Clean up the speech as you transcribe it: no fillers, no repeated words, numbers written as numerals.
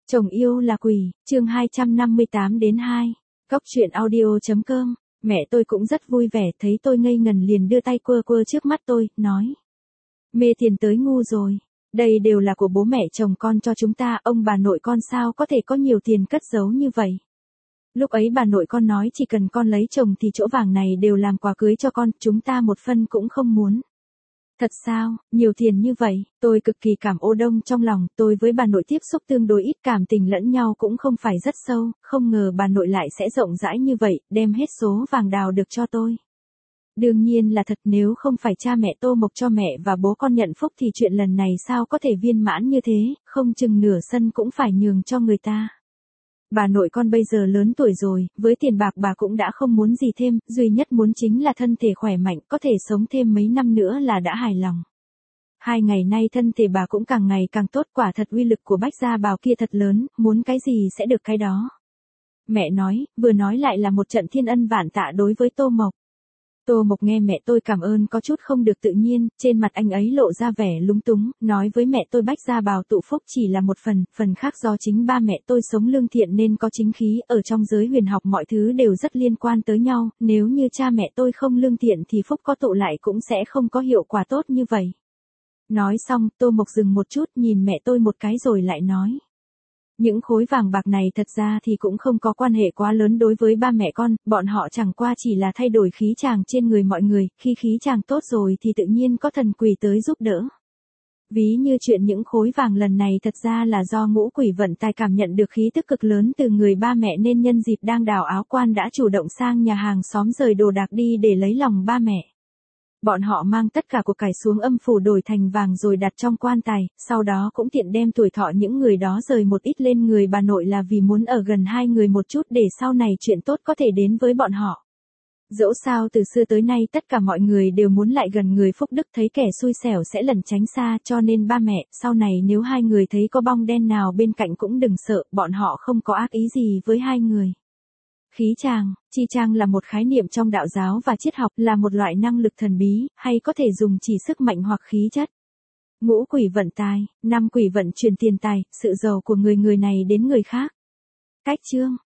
Chồng yêu là quỷ, chương 258-2. Góc truyện audio.com. Mẹ tôi cũng rất vui vẻ, thấy tôi ngây ngần liền đưa tay quơ quơ trước mắt tôi, nói. Mê tiền tới ngu rồi. Đây đều là của bố mẹ chồng con cho chúng ta, ông bà nội con sao có thể có nhiều tiền cất giấu như vậy. Lúc ấy bà nội con nói chỉ cần con lấy chồng thì chỗ vàng này đều làm quà cưới cho con, chúng ta một phân cũng không muốn. Thật sao, nhiều tiền như vậy, tôi cực kỳ cảm ô đông trong lòng, tôi với bà nội tiếp xúc tương đối ít, cảm tình lẫn nhau cũng không phải rất sâu, không ngờ bà nội lại sẽ rộng rãi như vậy, đem hết số vàng đào được cho tôi. Đương nhiên là thật, nếu không phải cha mẹ Tô Mộc cho mẹ và bố con nhận phúc thì chuyện lần này sao có thể viên mãn như thế, không chừng nửa sân cũng phải nhường cho người ta. Bà nội con bây giờ lớn tuổi rồi, với tiền bạc bà cũng đã không muốn gì thêm, duy nhất muốn chính là thân thể khỏe mạnh, có thể sống thêm mấy năm nữa là đã hài lòng. 2 ngày nay thân thể bà cũng càng ngày càng tốt, quả thật uy lực của Bách Gia Bảo kia thật lớn, muốn cái gì sẽ được cái đó. Mẹ nói, vừa nói lại là một trận thiên ân vạn tạ đối với Tô Mộc. Tô Mộc nghe mẹ tôi cảm ơn có chút không được tự nhiên, trên mặt anh ấy lộ ra vẻ lúng túng, nói với mẹ tôi Bách Gia Bảo tụ phúc chỉ là một phần khác do chính ba mẹ tôi sống lương thiện nên có chính khí, ở trong giới huyền học mọi thứ đều rất liên quan tới nhau, nếu như cha mẹ tôi không lương thiện thì phúc có tụ lại cũng sẽ không có hiệu quả tốt như vậy. Nói xong, Tô Mộc dừng một chút nhìn mẹ tôi một cái rồi lại nói. Những khối vàng bạc này thật ra thì cũng không có quan hệ quá lớn đối với ba mẹ con, bọn họ chẳng qua chỉ là thay đổi khí chàng trên người mọi người, khi khí chàng tốt rồi thì tự nhiên có thần quỷ tới giúp đỡ. Ví như chuyện những khối vàng lần này thật ra là do ngũ quỷ vận tài cảm nhận được khí tức cực lớn từ người ba mẹ nên nhân dịp đang đào áo quan đã chủ động sang nhà hàng xóm rời đồ đạc đi để lấy lòng ba mẹ. Bọn họ mang tất cả của cải xuống âm phủ đổi thành vàng rồi đặt trong quan tài, sau đó cũng tiện đem tuổi thọ những người đó rời một ít lên người bà nội là vì muốn ở gần hai người một chút để sau này chuyện tốt có thể đến với bọn họ. Dẫu sao từ xưa tới nay tất cả mọi người đều muốn lại gần người phúc đức, thấy kẻ xui xẻo sẽ lẩn tránh xa, cho nên ba mẹ, sau này nếu hai người thấy có bong đen nào bên cạnh cũng đừng sợ, bọn họ không có ác ý gì với hai người. Khí chàng, chi chang là một khái niệm trong đạo giáo và triết học, là một loại năng lực thần bí, hay có thể dùng chỉ sức mạnh hoặc khí chất. Ngũ quỷ vận tài, 5 quỷ vận truyền tiền tài, sự giàu của người này đến người khác. Cách chương,